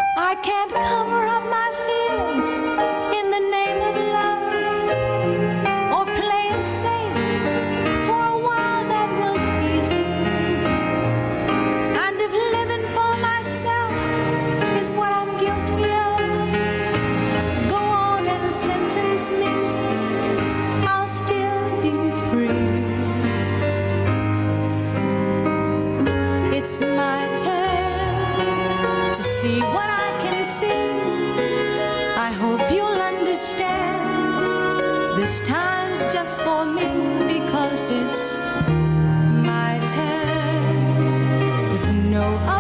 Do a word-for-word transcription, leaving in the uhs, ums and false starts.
I can't cover up my feelings in the name of love, or playing safe. For a while that was easy, and if living for myself is what I'm guilty of, go on and sentence me, I'll still be free. It's my turn to see what I can see. I hope you'll understand. This time's just for me, because it's my turn with no other.